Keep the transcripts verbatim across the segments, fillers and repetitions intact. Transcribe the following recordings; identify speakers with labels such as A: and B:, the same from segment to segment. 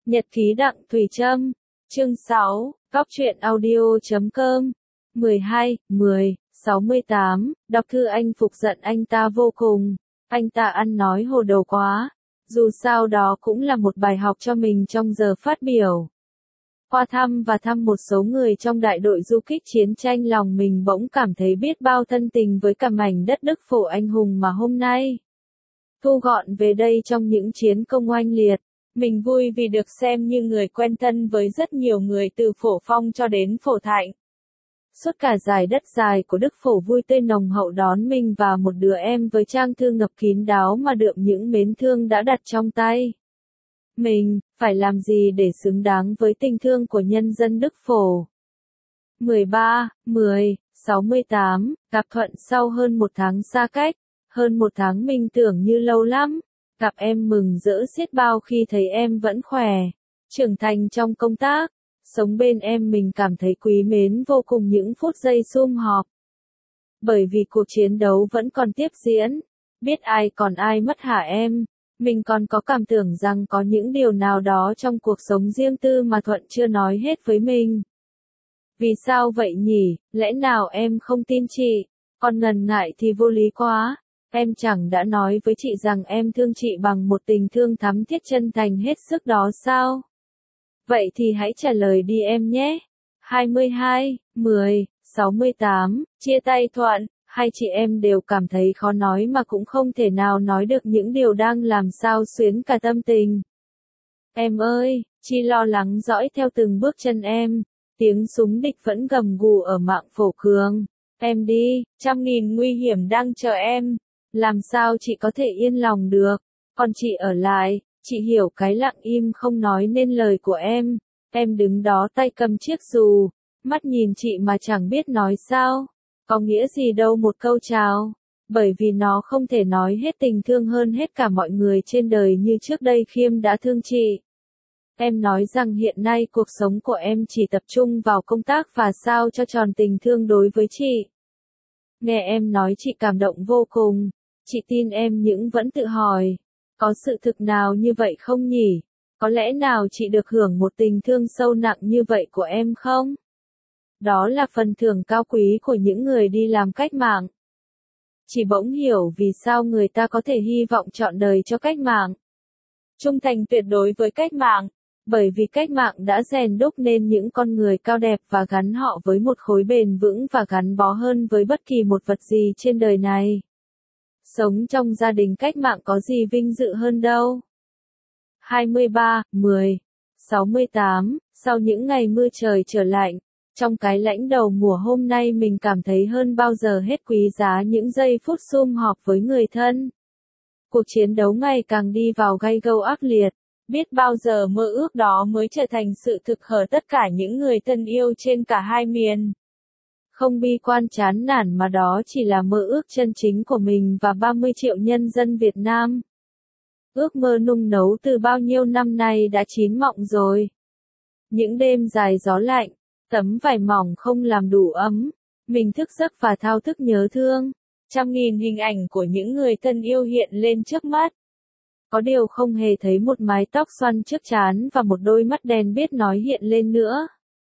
A: Nhật ký Đặng Thùy Trâm, chương sáu, góc truyện audio chấm com, mười hai, mười, sáu mươi tám, đọc thư anh phục giận anh ta vô cùng, anh ta ăn nói hồ đồ quá, dù sao đó cũng là một bài học cho mình trong giờ phát biểu. Qua thăm và thăm một số người trong đại đội du kích chiến tranh, lòng mình bỗng cảm thấy biết bao thân tình với cả mảnh đất Đức Phổ anh hùng mà hôm nay thu gọn về đây trong những chiến công oanh liệt. Mình vui vì được xem như người quen thân với rất nhiều người từ Phổ Phong cho đến Phổ Thạnh. Suốt cả dải đất dài của Đức Phổ vui tươi nồng hậu đón mình và một đứa em với trang thư ngập kín đáo mà đượm những mến thương đã đặt trong tay. Mình, phải làm gì để xứng đáng với tình thương của nhân dân Đức Phổ? mười ba, mười, sáu mươi tám, gặp Thuận sau hơn một tháng xa cách, hơn một tháng mình tưởng như lâu lắm. Gặp em mừng rỡ xiết bao khi thấy em vẫn khỏe, trưởng thành trong công tác, sống bên em mình cảm thấy quý mến vô cùng những phút giây sum họp. Bởi vì cuộc chiến đấu vẫn còn tiếp diễn, biết ai còn ai mất hả em, mình còn có cảm tưởng rằng có những điều nào đó trong cuộc sống riêng tư mà Thuận chưa nói hết với mình. Vì sao vậy nhỉ, lẽ nào em không tin chị, còn ngần ngại thì vô lý quá. Em chẳng đã nói với chị rằng em thương chị bằng một tình thương thắm thiết chân thành hết sức đó sao? Vậy thì hãy trả lời đi em nhé. hai mươi hai, mười, sáu mươi tám, chia tay Thuận, hai chị em đều cảm thấy khó nói mà cũng không thể nào nói được những điều đang làm sao xuyến cả tâm tình. Em ơi, chị lo lắng dõi theo từng bước chân em, tiếng súng địch vẫn gầm gù ở Mạng Phổ Cường. Em đi, trăm nghìn nguy hiểm đang chờ em. Làm sao chị có thể yên lòng được, còn chị ở lại, chị hiểu cái lặng im không nói nên lời của em, em đứng đó tay cầm chiếc dù, mắt nhìn chị mà chẳng biết nói sao, có nghĩa gì đâu một câu chào, bởi vì nó không thể nói hết tình thương hơn hết cả mọi người trên đời như trước đây Khiêm đã thương chị. Em nói rằng hiện nay cuộc sống của em chỉ tập trung vào công tác và sao cho tròn tình thương đối với chị. Nghe em nói chị cảm động vô cùng. Chị tin em nhưng vẫn tự hỏi, có sự thực nào như vậy không nhỉ? Có lẽ nào chị được hưởng một tình thương sâu nặng như vậy của em không? Đó là phần thưởng cao quý của những người đi làm cách mạng. Chị bỗng hiểu vì sao người ta có thể hy vọng trọn đời cho cách mạng. Trung thành tuyệt đối với cách mạng, bởi vì cách mạng đã rèn đúc nên những con người cao đẹp và gắn họ với một khối bền vững và gắn bó hơn với bất kỳ một vật gì trên đời này. Sống trong gia đình cách mạng có gì vinh dự hơn đâu. hai mươi ba, mười, sáu mươi tám, sau những ngày mưa trời trở lạnh, trong cái lãnh đầu mùa hôm nay mình cảm thấy hơn bao giờ hết quý giá những giây phút sum họp với người thân. Cuộc chiến đấu ngày càng đi vào gay gâu ác liệt, biết bao giờ mơ ước đó mới trở thành sự thực ở tất cả những người thân yêu trên cả hai miền. Không bi quan chán nản mà đó chỉ là mơ ước chân chính của mình và ba mươi triệu nhân dân Việt Nam. Ước mơ nung nấu từ bao nhiêu năm nay đã chín mọng rồi. Những đêm dài gió lạnh, tấm vải mỏng không làm đủ ấm, mình thức giấc và thao thức nhớ thương. Trăm nghìn hình ảnh của những người thân yêu hiện lên trước mắt. Có điều không hề thấy một mái tóc xoăn trước trán và một đôi mắt đen biết nói hiện lên nữa.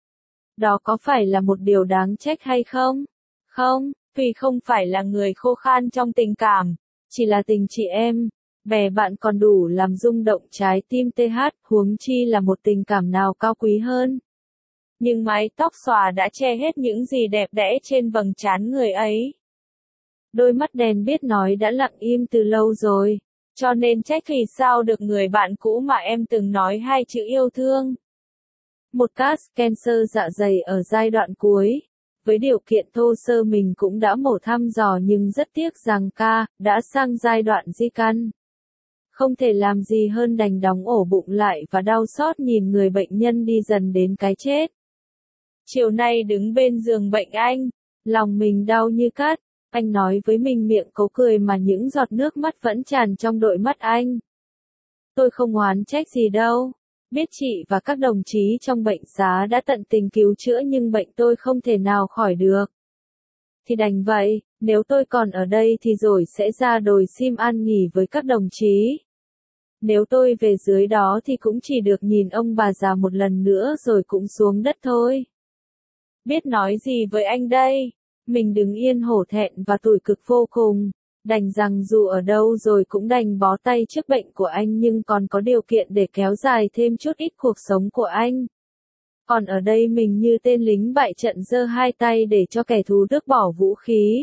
A: Đó có phải là một điều đáng trách hay không? Không, vì không phải là người khô khan trong tình cảm, chỉ là tình chị em, bè bạn còn đủ làm rung động trái tim tê hát, huống chi là một tình cảm nào cao quý hơn. Nhưng mái tóc xòa đã che hết những gì đẹp đẽ trên vầng trán người ấy. Đôi mắt đen biết nói đã lặng im từ lâu rồi, cho nên trách vì sao được người bạn cũ mà em từng nói hai chữ yêu thương. Một cast cancer dạ dày ở giai đoạn cuối. Với điều kiện thô sơ mình cũng đã mổ thăm dò nhưng rất tiếc rằng ca, đã sang giai đoạn di căn. Không thể làm gì hơn đành đóng ổ bụng lại và đau xót nhìn người bệnh nhân đi dần đến cái chết. Chiều nay đứng bên giường bệnh anh, lòng mình đau như cắt, anh nói với mình miệng cố cười mà những giọt nước mắt vẫn tràn trong đôi mắt anh. Tôi không oán trách gì đâu. Biết chị và các đồng chí trong bệnh xá đã tận tình cứu chữa nhưng bệnh tôi không thể nào khỏi được. Thì đành vậy, nếu tôi còn ở đây thì rồi sẽ ra đồi sim an nghỉ với các đồng chí. Nếu tôi về dưới đó thì cũng chỉ được nhìn ông bà già một lần nữa rồi cũng xuống đất thôi. Biết nói gì với anh đây? Mình đứng yên hổ thẹn và tủi cực vô cùng. Đành rằng dù ở đâu rồi cũng đành bó tay trước bệnh của anh nhưng còn có điều kiện để kéo dài thêm chút ít cuộc sống của anh. Còn ở đây mình như tên lính bại trận giơ hai tay để cho kẻ thù tước bỏ vũ khí.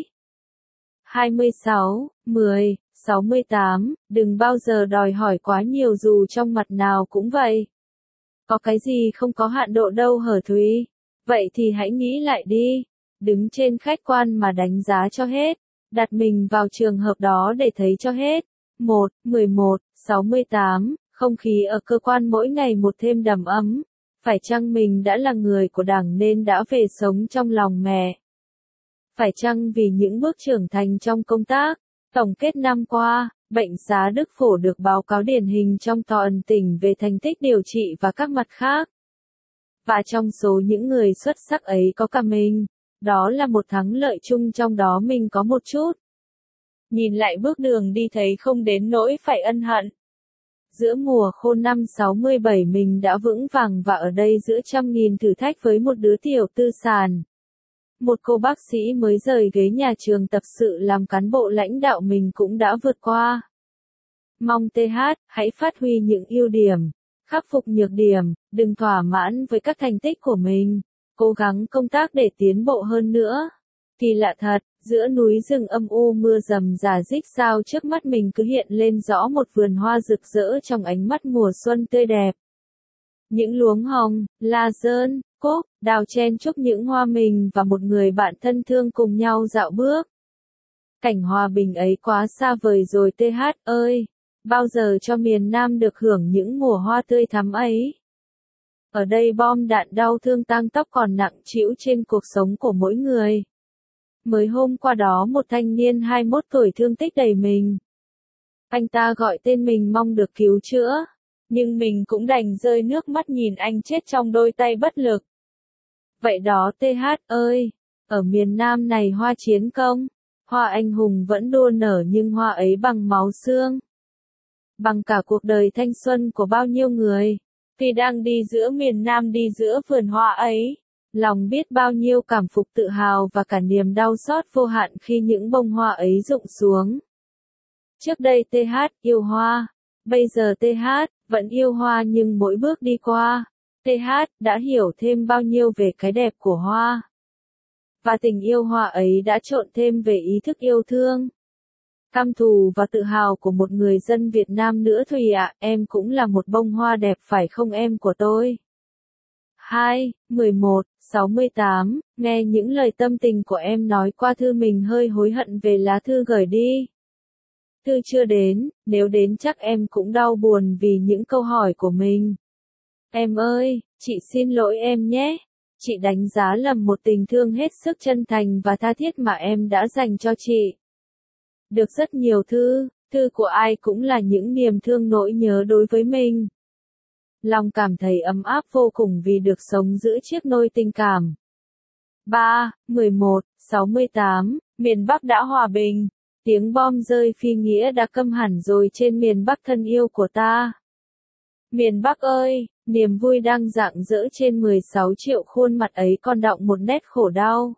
A: hai mươi sáu, mười, sáu mươi tám, đừng bao giờ đòi hỏi quá nhiều dù trong mặt nào cũng vậy. Có cái gì không có hạn độ đâu hở Thúy. Vậy thì hãy nghĩ lại đi. Đứng trên khách quan mà đánh giá cho hết. Đặt mình vào trường hợp đó để thấy cho hết. một, mười một, sáu mươi tám, không khí ở cơ quan mỗi ngày một thêm đầm ấm. Phải chăng mình đã là người của Đảng nên đã về sống trong lòng mẹ? Phải chăng vì những bước trưởng thành trong công tác? Tổng kết năm qua, bệnh xá Đức Phổ được báo cáo điển hình trong toàn tỉnh về thành tích điều trị và các mặt khác. Và trong số những người xuất sắc ấy có cả mình. Đó là một thắng lợi chung trong đó mình có một chút. Nhìn lại bước đường đi thấy không đến nỗi phải ân hận. Giữa mùa khô năm sáu mươi bảy mình đã vững vàng và ở đây giữa trăm nghìn thử thách với một đứa tiểu tư sản. Một cô bác sĩ mới rời ghế nhà trường tập sự làm cán bộ lãnh đạo mình cũng đã vượt qua. Mong tê hát, hãy phát huy những ưu điểm, khắc phục nhược điểm, đừng thỏa mãn với các thành tích của mình, cố gắng công tác để tiến bộ hơn nữa. Kỳ lạ thật, giữa núi rừng âm u mưa rầm rả rích sao trước mắt mình cứ hiện lên rõ một vườn hoa rực rỡ trong ánh mắt mùa xuân tươi đẹp. Những luống hồng, la dơn, cúc, đào chen chúc những hoa mình và một người bạn thân thương cùng nhau dạo bước. Cảnh hòa bình ấy quá xa vời rồi tê hát ơi, bao giờ cho miền Nam được hưởng những mùa hoa tươi thắm ấy. Ở đây bom đạn đau thương tang tóc còn nặng trĩu trên cuộc sống của mỗi người. Mới hôm qua đó một thanh niên hai mươi mốt tuổi thương tích đầy mình. Anh ta gọi tên mình mong được cứu chữa. Nhưng mình cũng đành rơi nước mắt nhìn anh chết trong đôi tay bất lực. Vậy đó tê hát ơi, ở miền Nam này hoa chiến công, hoa anh hùng vẫn đua nở nhưng hoa ấy bằng máu xương. Bằng cả cuộc đời thanh xuân của bao nhiêu người, khi đang đi giữa miền Nam đi giữa vườn hoa ấy, lòng biết bao nhiêu cảm phục tự hào và cả niềm đau xót vô hạn khi những bông hoa ấy rụng xuống. Trước đây tê hát yêu hoa, bây giờ tê hát vẫn yêu hoa nhưng mỗi bước đi qua, tê hát đã hiểu thêm bao nhiêu về cái đẹp của hoa. Và tình yêu hoa ấy đã trộn thêm về ý thức yêu thương, cam thù và tự hào của một người dân Việt Nam nữa. Thùy ạ, em cũng là một bông hoa đẹp phải không em của tôi? hai, mười một, sáu mươi tám, nghe những lời tâm tình của em nói qua thư mình hơi hối hận về lá thư gửi đi. Thư chưa đến, nếu đến chắc em cũng đau buồn vì những câu hỏi của mình. Em ơi, chị xin lỗi em nhé. Chị đánh giá lầm một tình thương hết sức chân thành và tha thiết mà em đã dành cho chị. Được rất nhiều thư, thư của ai cũng là những niềm thương nỗi nhớ đối với mình. Lòng cảm thấy ấm áp vô cùng vì được sống giữa chiếc nôi tình cảm. ba, mười một, sáu mươi tám, miền Bắc đã hòa bình. Tiếng bom rơi phi nghĩa đã câm hẳn rồi trên miền Bắc thân yêu của ta. Miền Bắc ơi, niềm vui đang rạng rỡ trên mười sáu triệu khuôn mặt ấy còn đọng một nét khổ đau.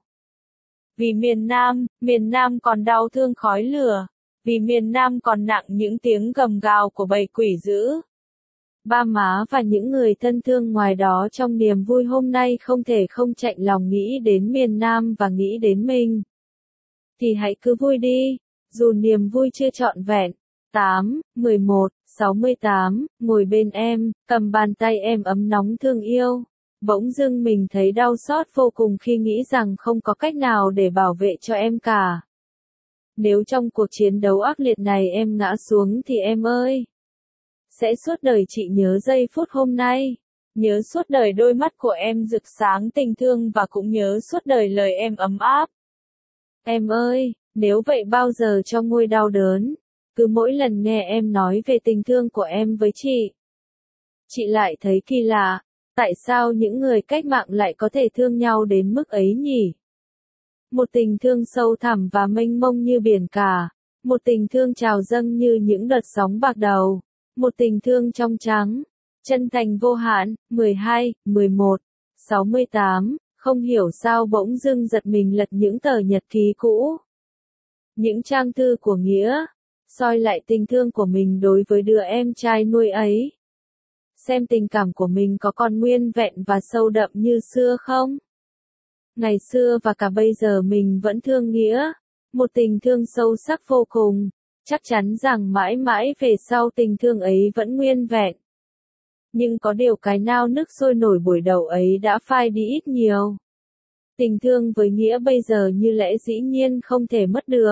A: Vì miền Nam, miền Nam còn đau thương khói lửa. Vì miền Nam còn nặng những tiếng gầm gào của bầy quỷ dữ. Ba má và những người thân thương ngoài đó trong niềm vui hôm nay không thể không chạnh lòng nghĩ đến miền Nam và nghĩ đến mình. Thì hãy cứ vui đi, dù niềm vui chưa trọn vẹn. tám, mười một, sáu mươi tám, ngồi bên em, cầm bàn tay em ấm nóng thương yêu. Bỗng dưng mình thấy đau xót vô cùng khi nghĩ rằng không có cách nào để bảo vệ cho em cả. Nếu trong cuộc chiến đấu ác liệt này em ngã xuống thì em ơi, sẽ suốt đời chị nhớ giây phút hôm nay. Nhớ suốt đời đôi mắt của em rực sáng tình thương và cũng nhớ suốt đời lời em ấm áp. Em ơi, nếu vậy bao giờ cho nguôi đau đớn, cứ mỗi lần nghe em nói về tình thương của em với chị, chị lại thấy kỳ lạ, tại sao những người cách mạng lại có thể thương nhau đến mức ấy nhỉ? Một tình thương sâu thẳm và mênh mông như biển cả, một tình thương trào dâng như những đợt sóng bạc đầu, Một tình thương trong trắng, chân thành vô hạn. Mười hai, mười một, sáu mươi tám, không hiểu sao bỗng dưng giật mình lật những tờ nhật ký cũ. Những trang thư của Nghĩa, soi lại tình thương của mình đối với đứa em trai nuôi ấy. Xem tình cảm của mình có còn nguyên vẹn và sâu đậm như xưa không? Ngày xưa và cả bây giờ mình vẫn thương Nghĩa, một tình thương sâu sắc vô cùng, chắc chắn rằng mãi mãi về sau tình thương ấy vẫn nguyên vẹn. Nhưng có điều cái nao nức sôi nổi buổi đầu ấy đã phai đi ít nhiều. Tình thương với Nghĩa bây giờ như lẽ dĩ nhiên không thể mất được.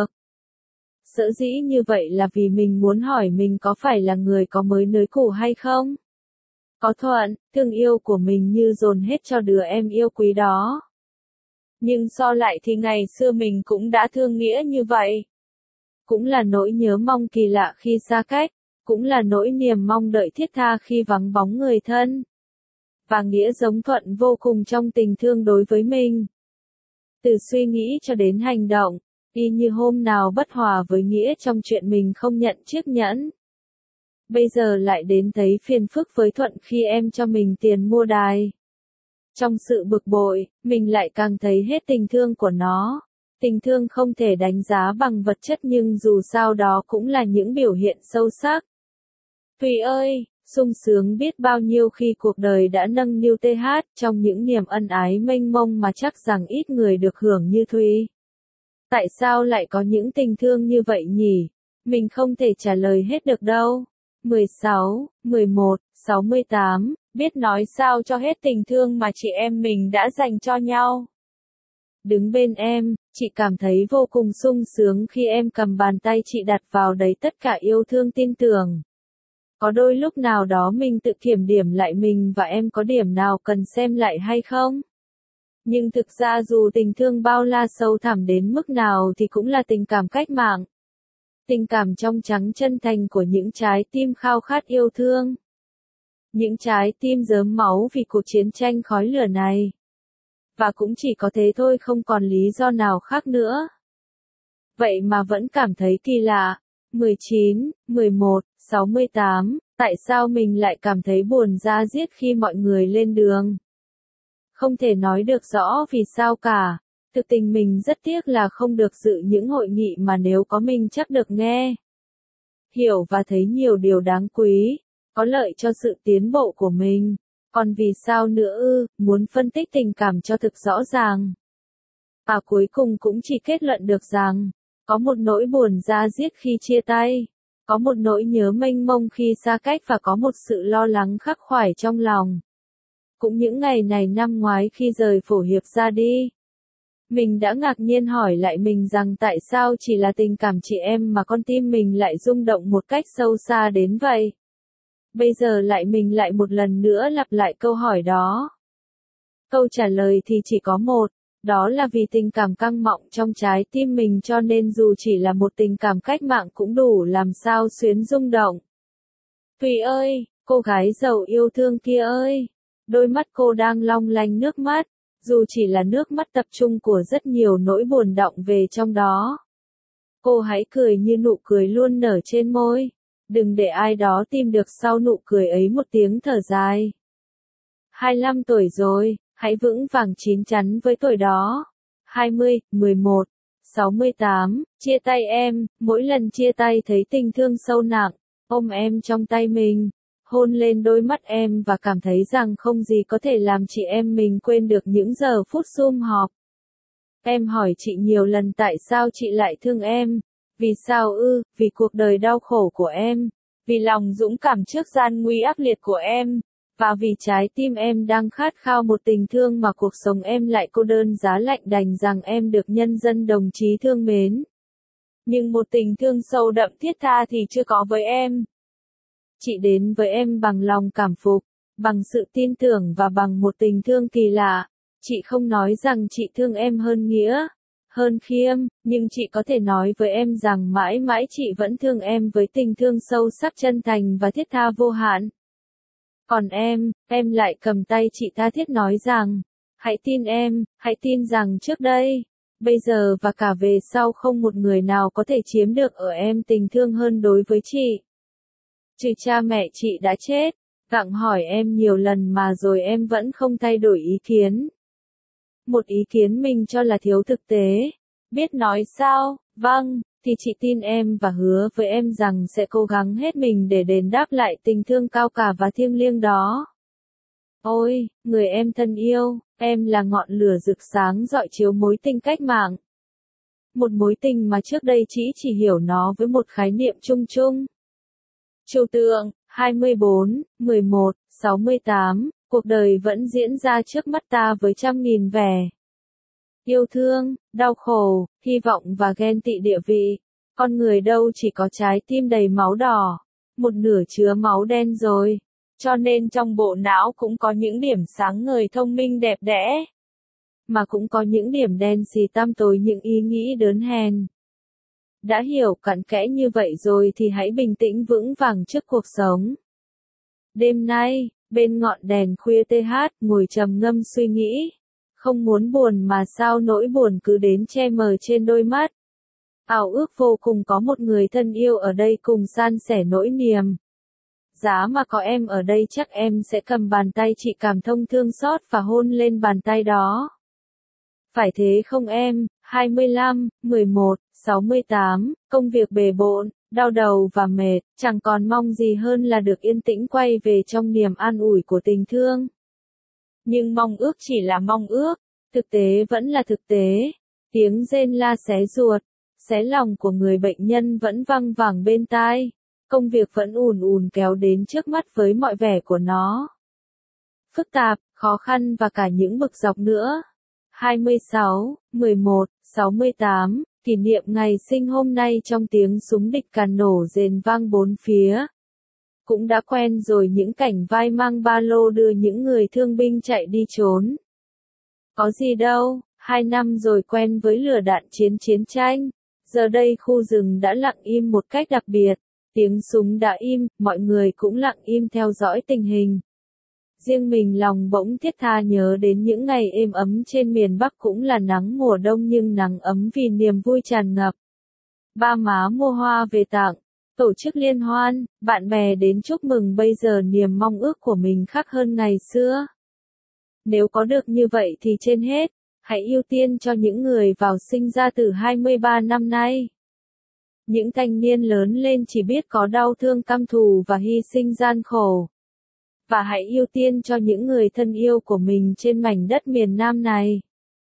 A: Sở dĩ như vậy là vì mình muốn hỏi mình có phải là người có mới nới cũ hay không? Có thuận, thương yêu của mình như dồn hết cho đứa em yêu quý đó. Nhưng so lại thì ngày xưa mình cũng đã thương Nghĩa như vậy. Cũng là nỗi nhớ mong kỳ lạ khi xa cách, cũng là nỗi niềm mong đợi thiết tha khi vắng bóng người thân. Và Nghĩa giống Thuận vô cùng trong tình thương đối với mình. Từ suy nghĩ cho đến hành động, y như hôm nào bất hòa với Nghĩa trong chuyện mình không nhận chiếc nhẫn. Bây giờ lại đến thấy phiền phức với Thuận khi em cho mình tiền mua đài. Trong sự bực bội, mình lại càng thấy hết tình thương của nó. Tình thương không thể đánh giá bằng vật chất nhưng dù sao đó cũng là những biểu hiện sâu sắc. Thùy ơi, sung sướng biết bao nhiêu khi cuộc đời đã nâng niu tê hát trong những niềm ân ái mênh mông mà chắc rằng ít người được hưởng như Thùy. Tại sao lại có những tình thương như vậy nhỉ? Mình không thể trả lời hết được đâu. mười sáu, mười một, sáu mươi tám, biết nói sao cho hết tình thương mà chị em mình đã dành cho nhau. Đứng bên em, chị cảm thấy vô cùng sung sướng khi em cầm bàn tay chị đặt vào đấy tất cả yêu thương tin tưởng. Có đôi lúc nào đó mình tự kiểm điểm lại mình và em có điểm nào cần xem lại hay không? Nhưng thực ra dù tình thương bao la sâu thẳm đến mức nào thì cũng là tình cảm cách mạng. Tình cảm trong trắng chân thành của những trái tim khao khát yêu thương. Những trái tim rớm máu vì cuộc chiến tranh khói lửa này. Và cũng chỉ có thế thôi, không còn lý do nào khác nữa. Vậy mà vẫn cảm thấy kỳ lạ. mười chín, mười một, sáu mươi tám, tại sao mình lại cảm thấy buồn da diết khi mọi người lên đường? Không thể nói được rõ vì sao cả. Thực tình mình rất tiếc là không được dự những hội nghị mà nếu có mình chắc được nghe, hiểu và thấy nhiều điều đáng quý, có lợi cho sự tiến bộ của mình. Còn vì sao nữa ư, muốn phân tích tình cảm cho thực rõ ràng. Và cuối cùng cũng chỉ kết luận được rằng, có một nỗi buồn da diết khi chia tay, có một nỗi nhớ mênh mông khi xa cách và có một sự lo lắng khắc khoải trong lòng. Cũng những ngày này năm ngoái khi rời Phổ Hiệp ra đi, mình đã ngạc nhiên hỏi lại mình rằng tại sao chỉ là tình cảm chị em mà con tim mình lại rung động một cách sâu xa đến vậy. Bây giờ lại mình lại một lần nữa lặp lại câu hỏi đó. Câu trả lời thì chỉ có một, đó là vì tình cảm căng mọng trong trái tim mình cho nên dù chỉ là một tình cảm cách mạng cũng đủ làm sao xuyến rung động. Thùy ơi, cô gái giàu yêu thương kia ơi, đôi mắt cô đang long lanh nước mắt, dù chỉ là nước mắt tập trung của rất nhiều nỗi buồn đọng về trong đó. Cô hãy cười như nụ cười luôn nở trên môi. Đừng để ai đó tìm được sau nụ cười ấy một tiếng thở dài. hai mươi lăm tuổi rồi, hãy vững vàng chín chắn với tuổi đó. hai mươi, mười một, sáu mươi tám, chia tay em, mỗi lần chia tay thấy tình thương sâu nặng, ôm em trong tay mình, hôn lên đôi mắt em và cảm thấy rằng không gì có thể làm chị em mình quên được những giờ phút sum họp. Em hỏi chị nhiều lần tại sao chị lại thương em. Vì sao ư, vì cuộc đời đau khổ của em, vì lòng dũng cảm trước gian nguy ác liệt của em, và vì trái tim em đang khát khao một tình thương mà cuộc sống em lại cô đơn giá lạnh đành rằng em được nhân dân đồng chí thương mến. Nhưng một tình thương sâu đậm thiết tha thì chưa có với em. Chị đến với em bằng lòng cảm phục, bằng sự tin tưởng và bằng một tình thương kỳ lạ. Chị không nói rằng chị thương em hơn Nghĩa, hơn Khiêm, nhưng chị có thể nói với em rằng mãi mãi chị vẫn thương em với tình thương sâu sắc chân thành và thiết tha vô hạn. Còn em, em lại cầm tay chị tha thiết nói rằng, hãy tin em, hãy tin rằng trước đây, bây giờ và cả về sau không một người nào có thể chiếm được ở em tình thương hơn đối với chị. Trừ cha mẹ chị đã chết, gặng hỏi em nhiều lần mà rồi em vẫn không thay đổi ý kiến. Một ý kiến mình cho là thiếu thực tế. Biết nói sao, vâng, thì chị tin em và hứa với em rằng sẽ cố gắng hết mình để đền đáp lại tình thương cao cả và thiêng liêng đó. Ôi, người em thân yêu, em là ngọn lửa rực sáng rọi chiếu mối tình cách mạng. Một mối tình mà trước đây chị chỉ hiểu nó với một khái niệm chung chung. Trừu tượng, hai mươi bốn, mười một, sáu mươi tám, cuộc đời vẫn diễn ra trước mắt ta với trăm nghìn vẻ. Yêu thương, đau khổ, hy vọng và ghen tị địa vị. Con người đâu chỉ có trái tim đầy máu đỏ, một nửa chứa máu đen rồi. Cho nên trong bộ não cũng có những điểm sáng ngời thông minh đẹp đẽ. Mà cũng có những điểm đen xì tăm tối những ý nghĩ đớn hèn. Đã hiểu cặn kẽ như vậy rồi thì hãy bình tĩnh vững vàng trước cuộc sống. Đêm nay, bên ngọn đèn khuya tê hát, ngồi trầm ngâm suy nghĩ. Không muốn buồn mà sao nỗi buồn cứ đến che mờ trên đôi mắt. Ảo ước vô cùng có một người thân yêu ở đây cùng san sẻ nỗi niềm. Giá mà có em ở đây chắc em sẽ cầm bàn tay chị cảm thông thương xót và hôn lên bàn tay đó. Phải thế không em? hai mươi lăm, mười một, sáu mươi tám, công việc bề bộn, đau đầu và mệt, chẳng còn mong gì hơn là được yên tĩnh quay về trong niềm an ủi của tình thương. Nhưng mong ước chỉ là mong ước, thực tế vẫn là thực tế. Tiếng rên la xé ruột, xé lòng của người bệnh nhân vẫn văng vẳng bên tai. Công việc vẫn ùn ùn kéo đến trước mắt với mọi vẻ của nó. Phức tạp, khó khăn và cả những bực dọc nữa. hai mươi sáu, mười một, sáu mươi tám, kỷ niệm ngày sinh hôm nay trong tiếng súng địch càn nổ rền vang bốn phía. Cũng đã quen rồi những cảnh vai mang ba lô đưa những người thương binh chạy đi trốn. Có gì đâu, hai năm rồi quen với lửa đạn chiến chiến tranh. Giờ đây khu rừng đã lặng im một cách đặc biệt. Tiếng súng đã im, mọi người cũng lặng im theo dõi tình hình. Riêng mình lòng bỗng thiết tha nhớ đến những ngày êm ấm trên miền Bắc cũng là nắng mùa đông nhưng nắng ấm vì niềm vui tràn ngập. Ba má mua hoa về tặng, tổ chức liên hoan, bạn bè đến chúc mừng bây giờ niềm mong ước của mình khác hơn ngày xưa. Nếu có được như vậy thì trên hết, hãy ưu tiên cho những người vào sinh ra từ hai mươi ba năm nay. Những thanh niên lớn lên chỉ biết có đau thương căm thù và hy sinh gian khổ. Và hãy ưu tiên cho những người thân yêu của mình trên mảnh đất miền Nam này.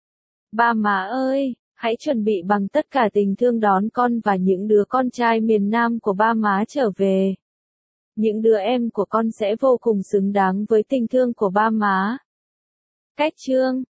A: Ba má ơi, hãy chuẩn bị bằng tất cả tình thương đón con và những đứa con trai miền Nam của ba má trở về. Những đứa em của con sẽ vô cùng xứng đáng với tình thương của ba má. Cách chương